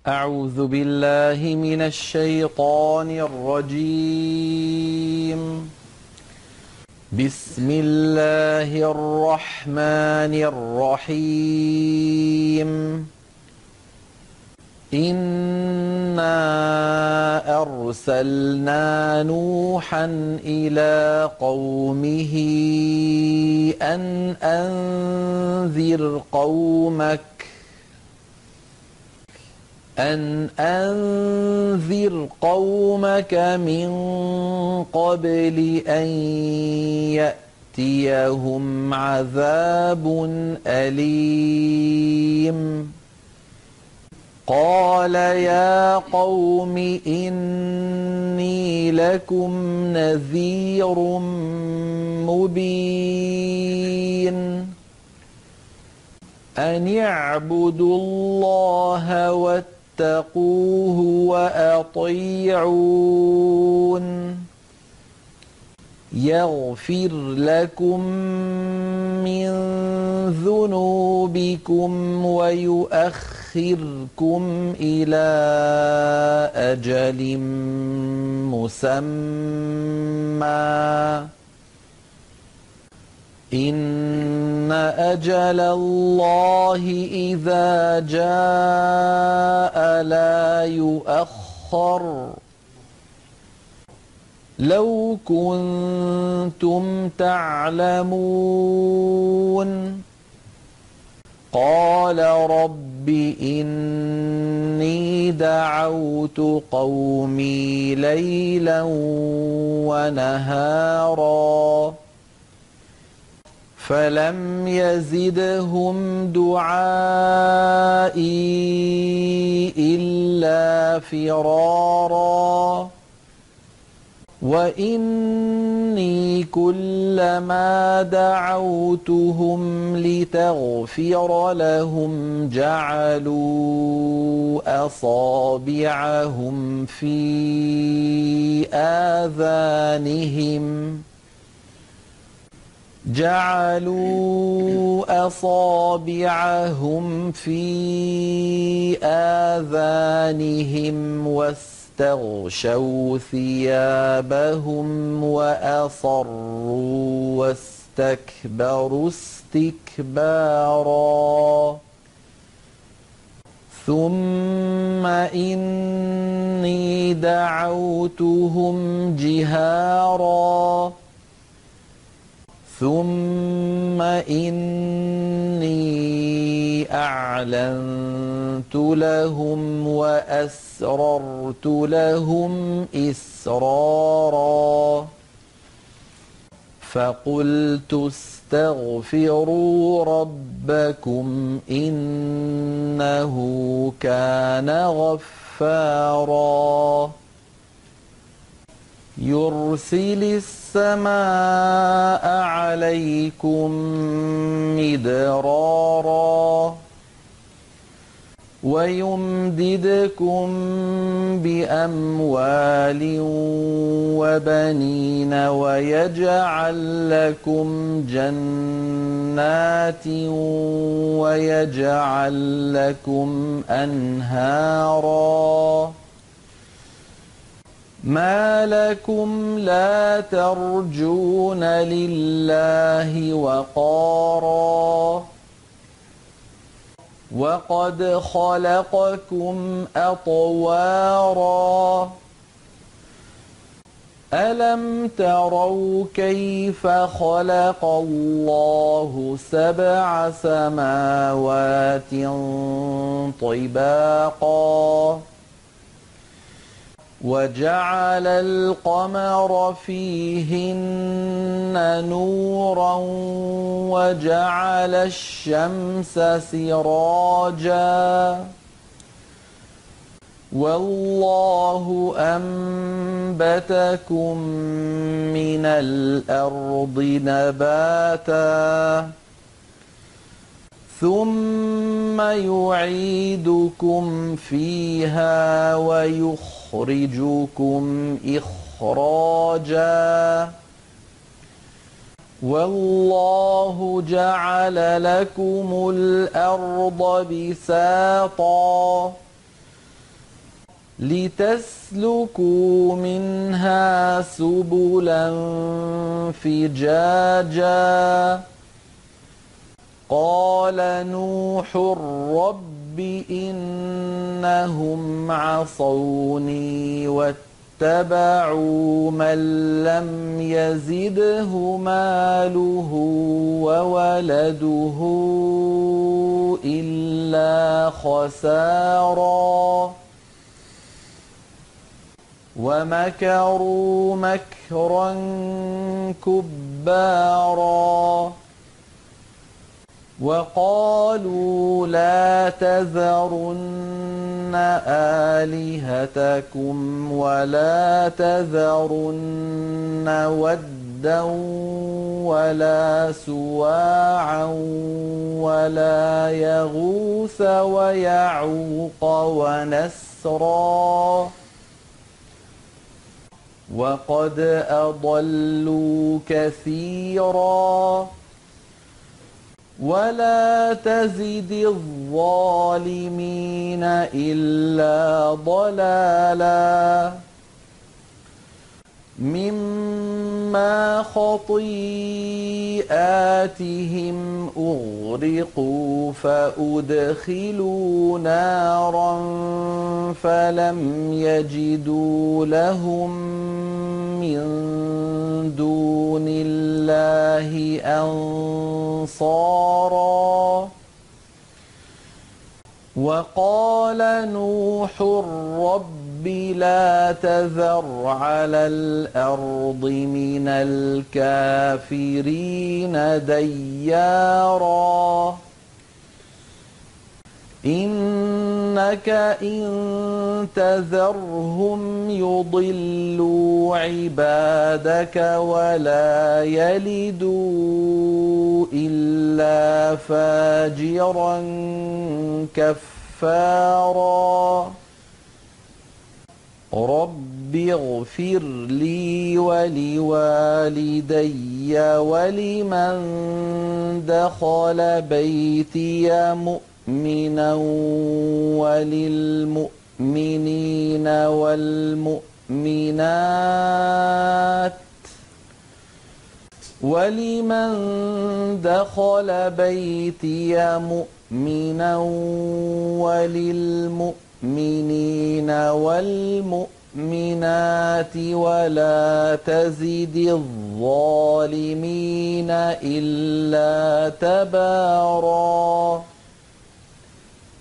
أعوذ بالله من الشيطان الرجيم. بسم الله الرحمن الرحيم. إنا أرسلنا نوحا إلى قومه أن أنذر قومك من قبل أن يأتيهم عذاب أليم. قال يا قوم إني لكم نذير مبين أن اعبدوا الله واتقوه وأطيعون يغفر لكم من ذنوبكم ويؤخركم إلى أجل مسمى إن أجل الله إذا جاء لا يؤخر لو كنتم تعلمون. قال رب إني دعوت قومي ليلا ونهارا فلم يزدهم دعائي إلا فرارا وإني كلما دعوتهم لتغفر لهم جعلوا أصابعهم في آذانهم واستغشوا ثيابهم وأصروا واستكبروا استكبارا. ثم إني دعوتهم جهارا ثم إني أعلنت لهم وأسررت لهم إسرارا فقلت استغفروا ربكم إنه كان غفارا يرسل السماء عليكم مدرارا ويمددكم بأموال وبنين ويجعل لكم جنات ويجعل لكم أنهارا. ما لكم لا ترجون لله وقارا وقد خلقكم أطوارا ألم تروا كيف خلق الله سبع سماوات طباقا وجعل القمر فيهن نورا وجعل الشمس سراجا والله أنبتكم من الأرض نباتا ثم يعيدكم فيها ويخرجكم إخراجا والله جعل لكم الأرض بساطا لتسلكوا منها سبلا فجاجا قال نوح رب إنهم عصوني واتبعوا من لم يزده ماله وولده إلا خسارا ومكروا مكرا كبارا وقالوا لا تذرن آلهتكم ولا تذرن ودا ولا سواعا ولا يغوث ويعوق ونسرا وقد أضلوا كثيرا ولا تزد الظالمين إلا ضلالا مما خطيئاتهم أغرقوا فأدخلوا نارا فلم يجدوا لهم من دون الله أنصارا وقال نوح رب لا تذر على الأرض من الكافرين ديارا إنك إن تذرهم يضلوا عبادك ولا يلدوا إلا فاجرا كفارا رب اغفر لي ولوالدي ولمن دخل بيتي مؤمنا وللمؤمنين والمؤمنات ولمن دخل بيتي مؤمنا وللمؤمنين والمؤمنات ولا تزد الظالمين إلا تبارا